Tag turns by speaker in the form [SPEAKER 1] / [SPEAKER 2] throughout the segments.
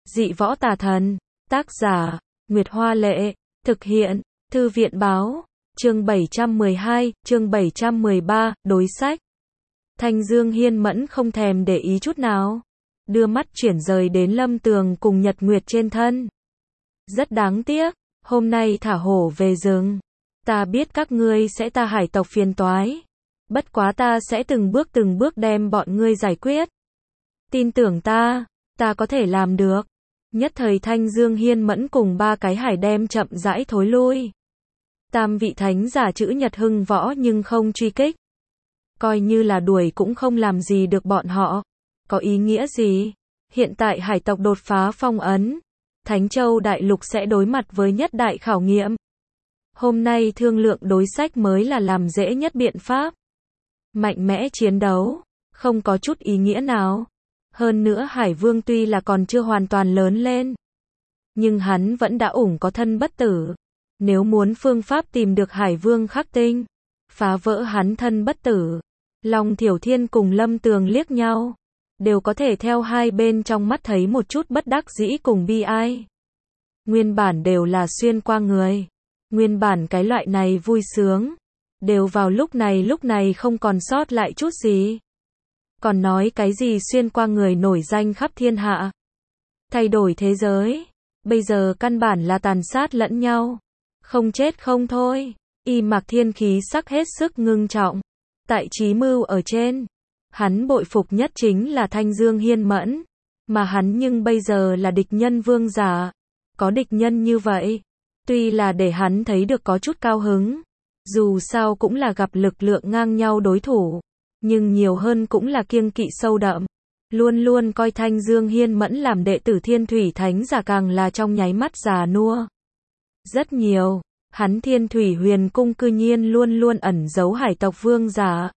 [SPEAKER 1] Dị võ tà thần. Tác giả, Nguyệt Hoa Lệ. Thực hiện, Thư viện Báo. Chương 712, chương 713, đối sách. Thanh Dương Hiên Mẫn không thèm để ý chút nào. Đưa mắt chuyển rời đến Lâm Tường cùng Nhật Nguyệt trên thân. Rất đáng tiếc, hôm nay thả hổ về rừng. Ta biết các ngươi sẽ ta hải tộc phiền toái. Bất quá ta sẽ từng bước đem bọn ngươi giải quyết. Tin tưởng ta có thể làm được. Nhất thời Thanh Dương Hiên Mẫn cùng ba cái hải đem chậm rãi thối lui. Tam vị thánh giả chữ Nhật hưng võ nhưng không truy kích. Coi như là đuổi cũng không làm gì được bọn họ. Có ý nghĩa gì? Hiện tại hải tộc đột phá phong ấn. Thánh Châu Đại Lục sẽ đối mặt với nhất đại khảo nghiệm. Hôm nay thương lượng đối sách mới là làm dễ nhất biện pháp. Mạnh mẽ chiến đấu, không có chút ý nghĩa nào. Hơn nữa Hải Vương tuy là còn chưa hoàn toàn lớn lên, nhưng hắn vẫn đã có thân bất tử. Nếu muốn phương pháp tìm được Hải Vương khắc tinh, phá vỡ hắn thân bất tử, Long Thiểu Thiên cùng Lâm Tường liếc nhau, đều có thể theo hai bên trong mắt thấy một chút bất đắc dĩ cùng bi ai. Nguyên bản đều là xuyên qua người. Nguyên bản cái loại này vui sướng, đều vào lúc này không còn sót lại chút gì. Còn nói cái gì xuyên qua người nổi danh khắp thiên hạ, thay đổi thế giới, bây giờ căn bản là tàn sát lẫn nhau, không chết không thôi. Y Mạc Thiên khí sắc hết sức ngưng trọng. Tại chí mưu ở trên, hắn bội phục nhất chính là Thanh Dương Hiên Mẫn, mà hắn nhưng bây giờ là địch nhân vương giả. Có địch nhân như vậy, tuy là để hắn thấy được có chút cao hứng, dù sao cũng là gặp lực lượng ngang nhau đối thủ, nhưng nhiều hơn cũng là kiêng kỵ sâu đậm. Luôn luôn coi Thanh Dương Hiên Mẫn làm đệ tử Thiên Thủy Thánh giả càng là trong nháy mắt già nua rất nhiều. Hắn Thiên Thủy Huyền Cung cư nhiên luôn luôn ẩn giấu hải tộc vương giả.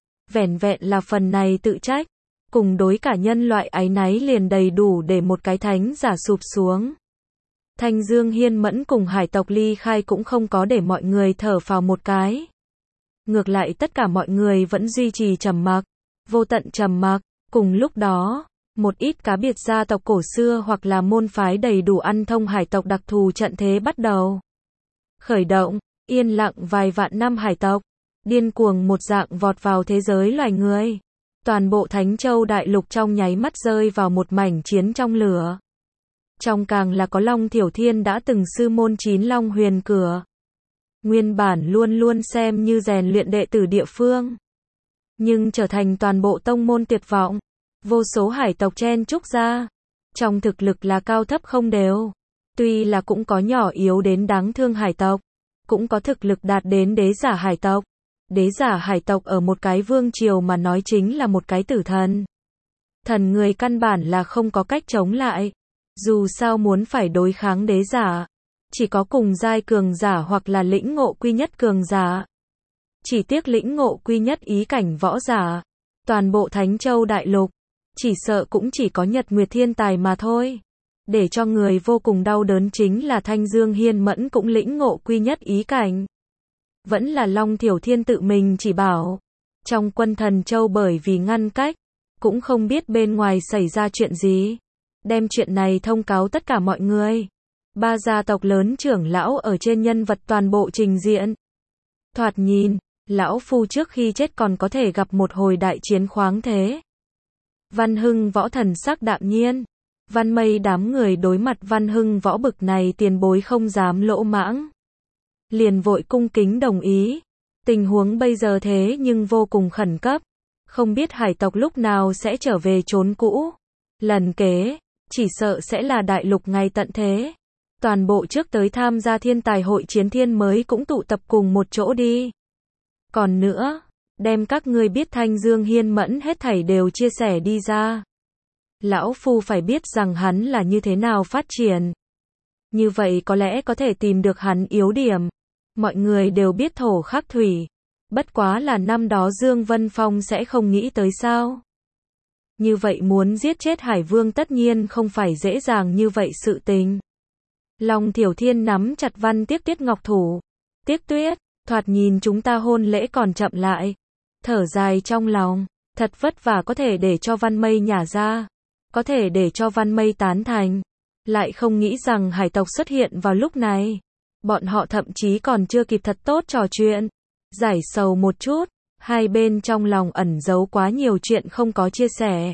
[SPEAKER 1] Vẻn vẹn là phần này tự trách, cùng đối cả nhân loại áy náy liền đầy đủ để một cái thánh giả sụp xuống. Thanh Dương Hiên Mẫn cùng hải tộc ly khai cũng không có để mọi người thở phào một cái. Ngược lại tất cả mọi người vẫn duy trì trầm mặc, vô tận trầm mặc. Cùng lúc đó, một ít cá biệt gia tộc cổ xưa hoặc là môn phái đầy đủ ăn thông hải tộc đặc thù trận thế bắt đầu khởi động. Yên lặng vài vạn năm hải tộc, điên cuồng một dạng vọt vào thế giới loài người. Toàn bộ Thánh Châu Đại Lục trong nháy mắt rơi vào một mảnh chiến trong lửa. Trong càng là có Long Thiểu Thiên đã từng sư môn 9 Long Huyền Cửa. Nguyên bản luôn luôn xem như rèn luyện đệ tử địa phương, nhưng trở thành toàn bộ tông môn tuyệt vọng. Vô số hải tộc chen chúc ra, trong thực lực là cao thấp không đều. Tuy là cũng có nhỏ yếu đến đáng thương hải tộc, cũng có thực lực đạt đến đế giả hải tộc. Đế giả hải tộc ở một cái vương triều mà nói chính là một cái tử thần. Thần người căn bản là không có cách chống lại. Dù sao muốn phải đối kháng đế giả, chỉ có cùng giai cường giả hoặc là lĩnh ngộ quy nhất cường giả. Chỉ tiếc lĩnh ngộ quy nhất ý cảnh võ giả, toàn bộ Thánh Châu Đại Lục, chỉ sợ cũng chỉ có Nhật Nguyệt thiên tài mà thôi. Để cho người vô cùng đau đớn chính là Thanh Dương Hiên Mẫn cũng lĩnh ngộ quy nhất ý cảnh. Vẫn là Long Thiểu Thiên tự mình chỉ bảo. Trong quân Thần Châu bởi vì ngăn cách, cũng không biết bên ngoài xảy ra chuyện gì. Đem chuyện này thông cáo tất cả mọi người. Ba gia tộc lớn trưởng lão ở trên nhân vật toàn bộ trình diện. Thoạt nhìn, lão phu trước khi chết còn có thể gặp một hồi đại chiến khoáng thế. Văn Hưng Võ thần sắc đạm nhiên. Văn Mây đám người đối mặt Văn Hưng Võ bực này tiền bối không dám lỗ mãng, liền vội cung kính đồng ý. Tình huống bây giờ thế nhưng vô cùng khẩn cấp, không biết hải tộc lúc nào sẽ trở về chốn cũ. Lần kế, chỉ sợ sẽ là đại lục ngày tận thế. Toàn bộ trước tới tham gia thiên tài hội chiến thiên mới cũng tụ tập cùng một chỗ đi. Còn nữa, đem các ngươi biết Thanh Dương Hiên Mẫn hết thảy đều chia sẻ đi ra. Lão phu phải biết rằng hắn là như thế nào phát triển. Như vậy có lẽ có thể tìm được hắn yếu điểm. Mọi người đều biết thổ khắc thủy. Bất quá là năm đó Dương Vân Phong sẽ không nghĩ tới sao. Như vậy muốn giết chết Hải Vương tất nhiên không phải dễ dàng như vậy sự tình. Long Thiểu Thiên nắm chặt Văn Tiếc Tuyết ngọc thủ. Tiếc Tuyết, thoạt nhìn chúng ta hôn lễ còn chậm lại. Thở dài trong lòng, thật vất vả có thể để cho Văn Mây nhả ra. Có thể để cho Văn Mây tán thành. lại không nghĩ rằng hải tộc xuất hiện vào lúc này. Bọn họ thậm chí còn chưa kịp thật tốt trò chuyện, giải sầu một chút, hai bên trong lòng ẩn giấu quá nhiều chuyện không có chia sẻ.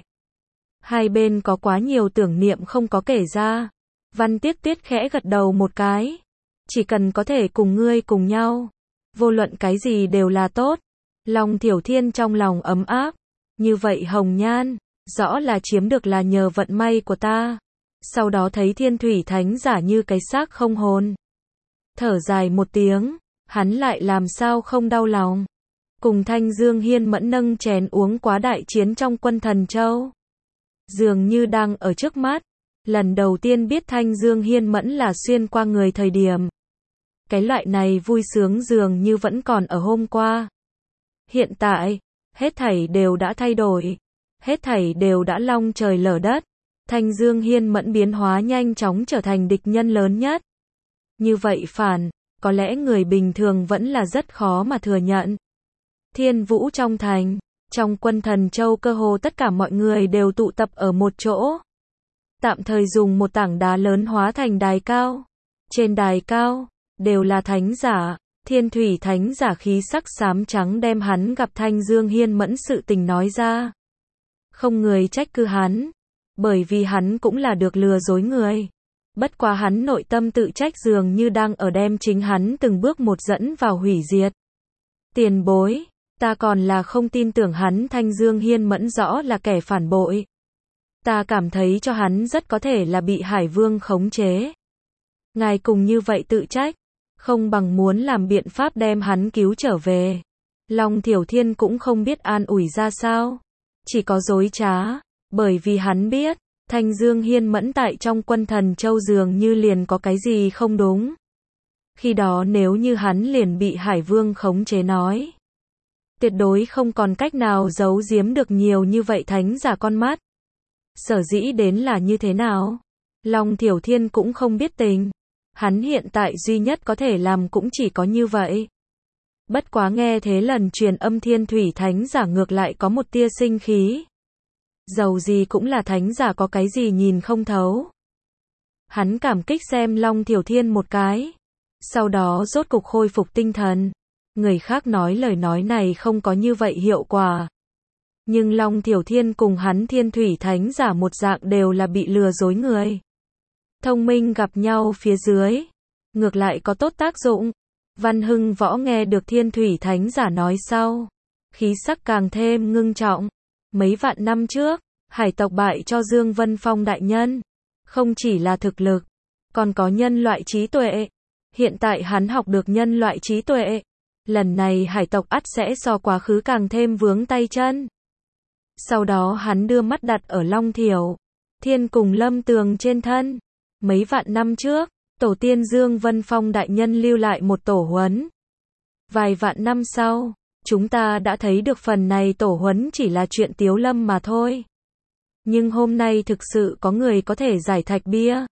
[SPEAKER 1] Hai bên có quá nhiều tưởng niệm không có kể ra. Văn Tiếc Tuyết khẽ gật đầu một cái. Chỉ cần có thể cùng ngươi cùng nhau, vô luận cái gì đều là tốt. Long Thiểu Thiên trong lòng ấm áp. Như vậy Hồng Nhan, rõ là chiếm được là nhờ vận may của ta. Sau đó thấy Thiên Thủy Thánh giả như cái xác không hồn. Thở dài một tiếng, hắn lại làm sao không đau lòng. Cùng Thanh Dương Hiên Mẫn nâng chén uống quá đại chiến trong Quân Thần Châu. Dường như đang ở trước mắt. Lần đầu tiên biết Thanh Dương Hiên Mẫn là xuyên qua người thời điểm. Cái loại này vui sướng dường như vẫn còn ở hôm qua. Hiện tại, hết thảy đều đã thay đổi. Hết thảy đều đã long trời lở đất. Thanh Dương Hiên Mẫn biến hóa nhanh chóng trở thành địch nhân lớn nhất. Như vậy phản, có lẽ người bình thường vẫn là rất khó mà thừa nhận. Thiên Vũ trong thành, trong Quân Thần Châu cơ hồ tất cả mọi người đều tụ tập ở một chỗ. Tạm thời dùng một tảng đá lớn hóa thành đài cao. Trên đài cao, đều là thánh giả. Thiên Thủy Thánh giả khí sắc xám trắng đem hắn gặp Thanh Dương Hiên Mẫn sự tình nói ra. Không người trách cứ hắn, bởi vì hắn cũng là được lừa dối người. Bất quá hắn nội tâm tự trách dường như đang ở đem chính hắn từng bước một dẫn vào hủy diệt. Tiền bối, ta còn là không tin tưởng hắn. Thanh Dương Hiên Mẫn rõ là kẻ phản bội. Ta cảm thấy cho hắn rất có thể là bị Hải Vương khống chế. Ngài cùng như vậy tự trách, không bằng muốn làm biện pháp đem hắn cứu trở về. Long Thiểu Thiên cũng không biết an ủi ra sao. Chỉ có dối trá, bởi vì hắn biết, Thanh Dương Hiên Mẫn tại trong Quân Thần Châu dường như liền có cái gì không đúng. Khi đó nếu như hắn liền bị Hải Vương khống chế nói, tuyệt đối không còn cách nào giấu giếm được nhiều như vậy thánh giả con mắt. Sở dĩ đến là như thế nào? Long Thiểu Thiên cũng không biết tình. Hắn hiện tại duy nhất có thể làm cũng chỉ có như vậy. Bất quá nghe thế lần truyền âm Thiên Thủy Thánh giả ngược lại có một tia sinh khí. Dầu gì cũng là thánh giả, có cái gì nhìn không thấu. Hắn cảm kích xem Long Thiểu Thiên một cái. Sau đó rốt cục khôi phục tinh thần. Người khác nói lời nói này không có như vậy hiệu quả. Nhưng Long Thiểu Thiên cùng hắn Thiên Thủy Thánh giả một dạng đều là bị lừa dối người. Thông minh gặp nhau phía dưới, ngược lại có tốt tác dụng. Văn Hưng Võ nghe được Thiên Thủy Thánh giả nói sau, khí sắc càng thêm ngưng trọng. Mấy vạn năm trước, hải tộc bại cho Dương Vân Phong đại nhân. Không chỉ là thực lực, còn có nhân loại trí tuệ. Hiện tại hắn học được nhân loại trí tuệ. Lần này hải tộc ắt sẽ so quá khứ càng thêm vướng tay chân. Sau đó hắn đưa mắt đặt ở Long Thiểu Thiên cùng Lâm Tường trên thân. Mấy vạn năm trước, tổ tiên Dương Vân Phong đại nhân lưu lại một tổ huấn. Vài vạn năm sau, chúng ta đã thấy được phần này tổ huấn chỉ là chuyện tiếu lâm mà thôi. Nhưng hôm nay thực sự có người có thể giải thạch bia.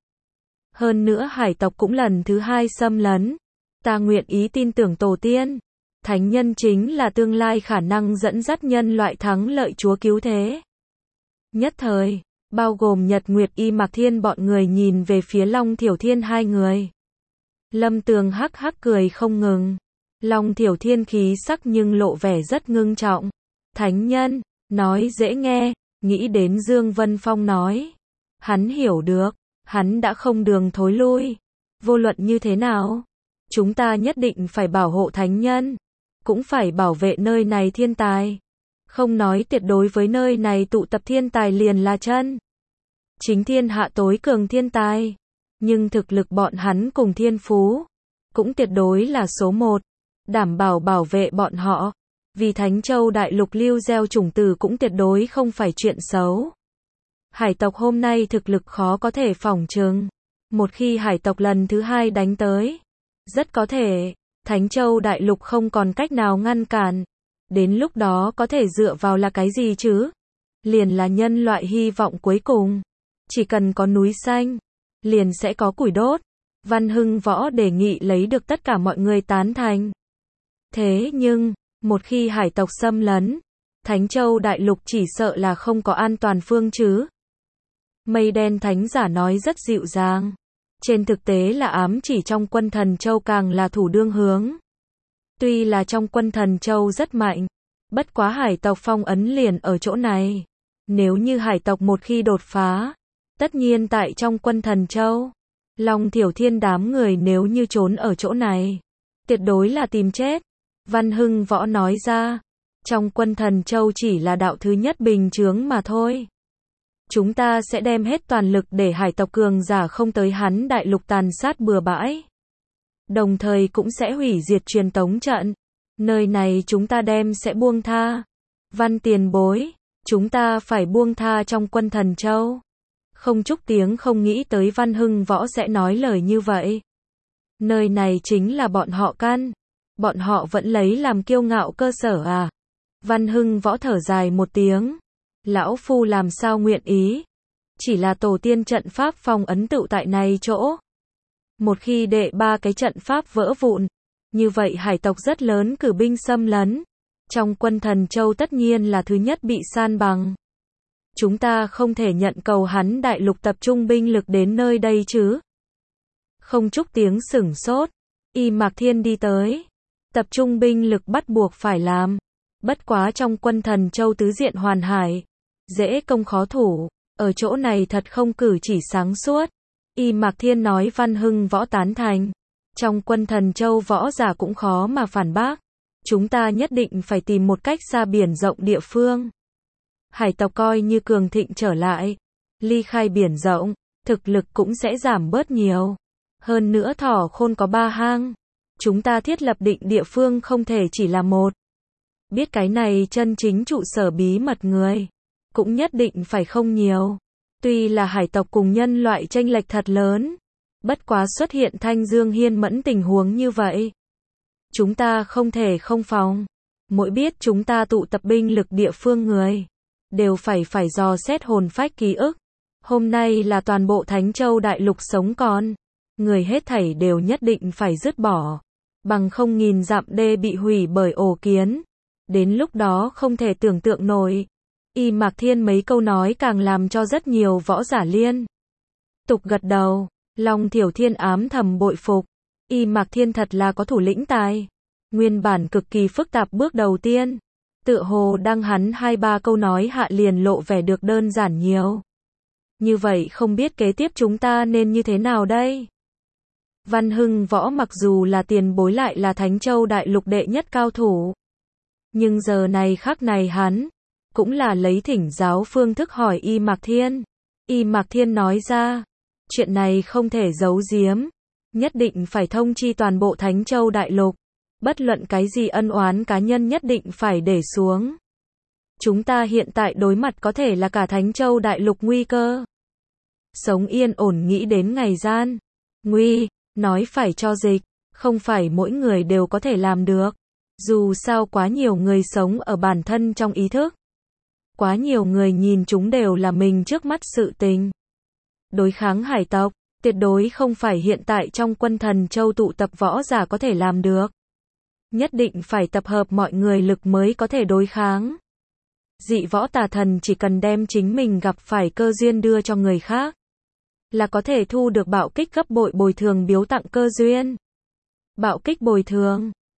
[SPEAKER 1] Hơn nữa hải tộc cũng lần thứ hai xâm lấn. Ta nguyện ý tin tưởng tổ tiên. Thánh nhân chính là tương lai khả năng dẫn dắt nhân loại thắng lợi chúa cứu thế. Nhất thời, bao gồm Nhật Nguyệt Y Mạc Thiên bọn người nhìn về phía Long Thiểu Thiên hai người. Lâm Tường hắc hắc cười không ngừng. Long Thiểu Thiên khí sắc nhưng lộ vẻ rất ngưng trọng. Thánh nhân, nói dễ nghe, nghĩ đến Dương Vân Phong nói. Hắn hiểu được, hắn đã không đường thối lui. Vô luận như thế nào, chúng ta nhất định phải bảo hộ thánh nhân. Cũng phải bảo vệ nơi này thiên tài. Không nói tuyệt đối với nơi này tụ tập thiên tài liền là chân chính thiên hạ tối cường thiên tài. Nhưng thực lực bọn hắn cùng thiên phú cũng tuyệt đối là số một. Đảm bảo bảo vệ bọn họ. Vì Thánh Châu đại lục lưu gieo chủng tử cũng tuyệt đối không phải chuyện xấu. Hải tộc hôm nay thực lực khó có thể phỏng chừng. Một khi hải tộc lần thứ hai đánh tới, rất có thể Thánh Châu đại lục không còn cách nào ngăn cản. Đến lúc đó có thể dựa vào là cái gì chứ? Liền là nhân loại hy vọng cuối cùng. Chỉ cần có núi xanh, liền sẽ có củi đốt. Văn Hưng Võ đề nghị lấy được tất cả mọi người tán thành. Thế nhưng, một khi hải tộc xâm lấn, Thánh Châu đại lục chỉ sợ là không có an toàn phương chứ. Mây đen thánh giả nói rất dịu dàng. Trên thực tế là ám chỉ trong quân Thần Châu càng là thủ đương hướng. Tuy là trong quân Thần Châu rất mạnh, bất quá hải tộc phong ấn liền ở chỗ này. Nếu như hải tộc một khi đột phá, tất nhiên tại trong quân Thần Châu, Long Thiểu Thiên đám người nếu như trốn ở chỗ này, tuyệt đối là tìm chết. Văn Hưng Võ nói ra, trong quân Thần Châu chỉ là đạo thứ nhất bình chướng mà thôi. Chúng ta sẽ đem hết toàn lực để hải tộc cường giả không tới hắn đại lục tàn sát bừa bãi. Đồng thời cũng sẽ hủy diệt truyền tống trận. Nơi này chúng ta đem sẽ buông tha. Văn tiền bối, chúng ta phải buông tha trong quân Thần Châu. Không Trúc Tiếng không nghĩ tới Văn Hưng Võ sẽ nói lời như vậy. Nơi này chính là bọn họ căn. Bọn họ vẫn lấy làm kiêu ngạo cơ sở à. Văn Hưng Võ thở dài một tiếng. Lão Phu làm sao nguyện ý. Chỉ là tổ tiên trận pháp phong ấn tựu tại này chỗ. Một khi đệ 3 cái trận pháp vỡ vụn, như vậy hải tộc rất lớn cử binh xâm lấn. Trong quân Thần Châu tất nhiên là thứ nhất bị san bằng. Chúng ta không thể nhận cầu hắn đại lục tập trung binh lực đến nơi đây chứ. Không Trúc Tiếng sửng sốt. Y Mạc Thiên đi tới. Tập trung binh lực bắt buộc phải làm. Bất quá trong quân Thần Châu tứ diện hoàn hải. Dễ công khó thủ. Ở chỗ này thật không cử chỉ sáng suốt. Y Mạc Thiên nói. Văn Hưng Võ tán thành. Trong quân Thần Châu võ giả cũng khó mà phản bác. Chúng ta nhất định phải tìm một cách xa biển rộng địa phương. Hải tộc coi như cường thịnh trở lại. Ly khai biển rộng, thực lực cũng sẽ giảm bớt nhiều. Hơn nữa Thỏ Khôn có 3 hang. Chúng ta thiết lập định địa phương không thể chỉ là một. Biết cái này chân chính trụ sở bí mật người. Cũng nhất định phải không nhiều. Tuy là hải tộc cùng nhân loại chênh lệch thật lớn. Bất quá xuất hiện Thanh Dương Hiên Mẫn tình huống như vậy. Chúng ta không thể không phòng. Mỗi biết chúng ta tụ tập binh lực địa phương người. Đều phải dò xét hồn phách ký ức. Hôm nay là toàn bộ Thánh Châu đại lục sống còn. Người hết thảy đều nhất định phải dứt bỏ. Bằng không nghìn dặm đê bị hủy bởi ổ kiến. Đến lúc đó không thể tưởng tượng nổi. Y Mạc Thiên mấy câu nói càng làm cho rất nhiều võ giả liên tục gật đầu. Long Thiểu Thiên ám thầm bội phục. Y Mạc Thiên thật là có thủ lĩnh tài. Nguyên bản cực kỳ phức tạp bước đầu tiên. Tựa hồ đang hắn 2-3 câu nói hạ liền lộ vẻ được đơn giản nhiều. Như vậy không biết kế tiếp chúng ta nên như thế nào đây? Văn Hưng Võ mặc dù là tiền bối lại là Thánh Châu đại lục đệ nhất cao thủ. Nhưng giờ này khắc này hắn cũng là lấy thỉnh giáo phương thức hỏi Y Mạc Thiên. Y Mạc Thiên nói ra, chuyện này không thể giấu giếm, nhất định phải thông chi toàn bộ Thánh Châu đại lục, bất luận cái gì ân oán cá nhân nhất định phải để xuống. Chúng ta hiện tại đối mặt có thể là cả Thánh Châu đại lục nguy cơ. Sống yên ổn nghĩ đến ngày gian nguy, nói phải cho dịch, không phải mỗi người đều có thể làm được. Dù sao quá nhiều người sống ở bản thân trong ý thức. Quá nhiều người nhìn chúng đều là mình trước mắt sự tình. Đối kháng hải tộc, tuyệt đối không phải hiện tại trong quân Thần Châu tụ tập võ giả có thể làm được. Nhất định phải tập hợp mọi người lực mới có thể đối kháng. Dị võ tà thần chỉ cần đem chính mình gặp phải cơ duyên đưa cho người khác, là có thể thu được bạo kích gấp bội bồi thường biếu tặng cơ duyên. Bạo kích bồi thường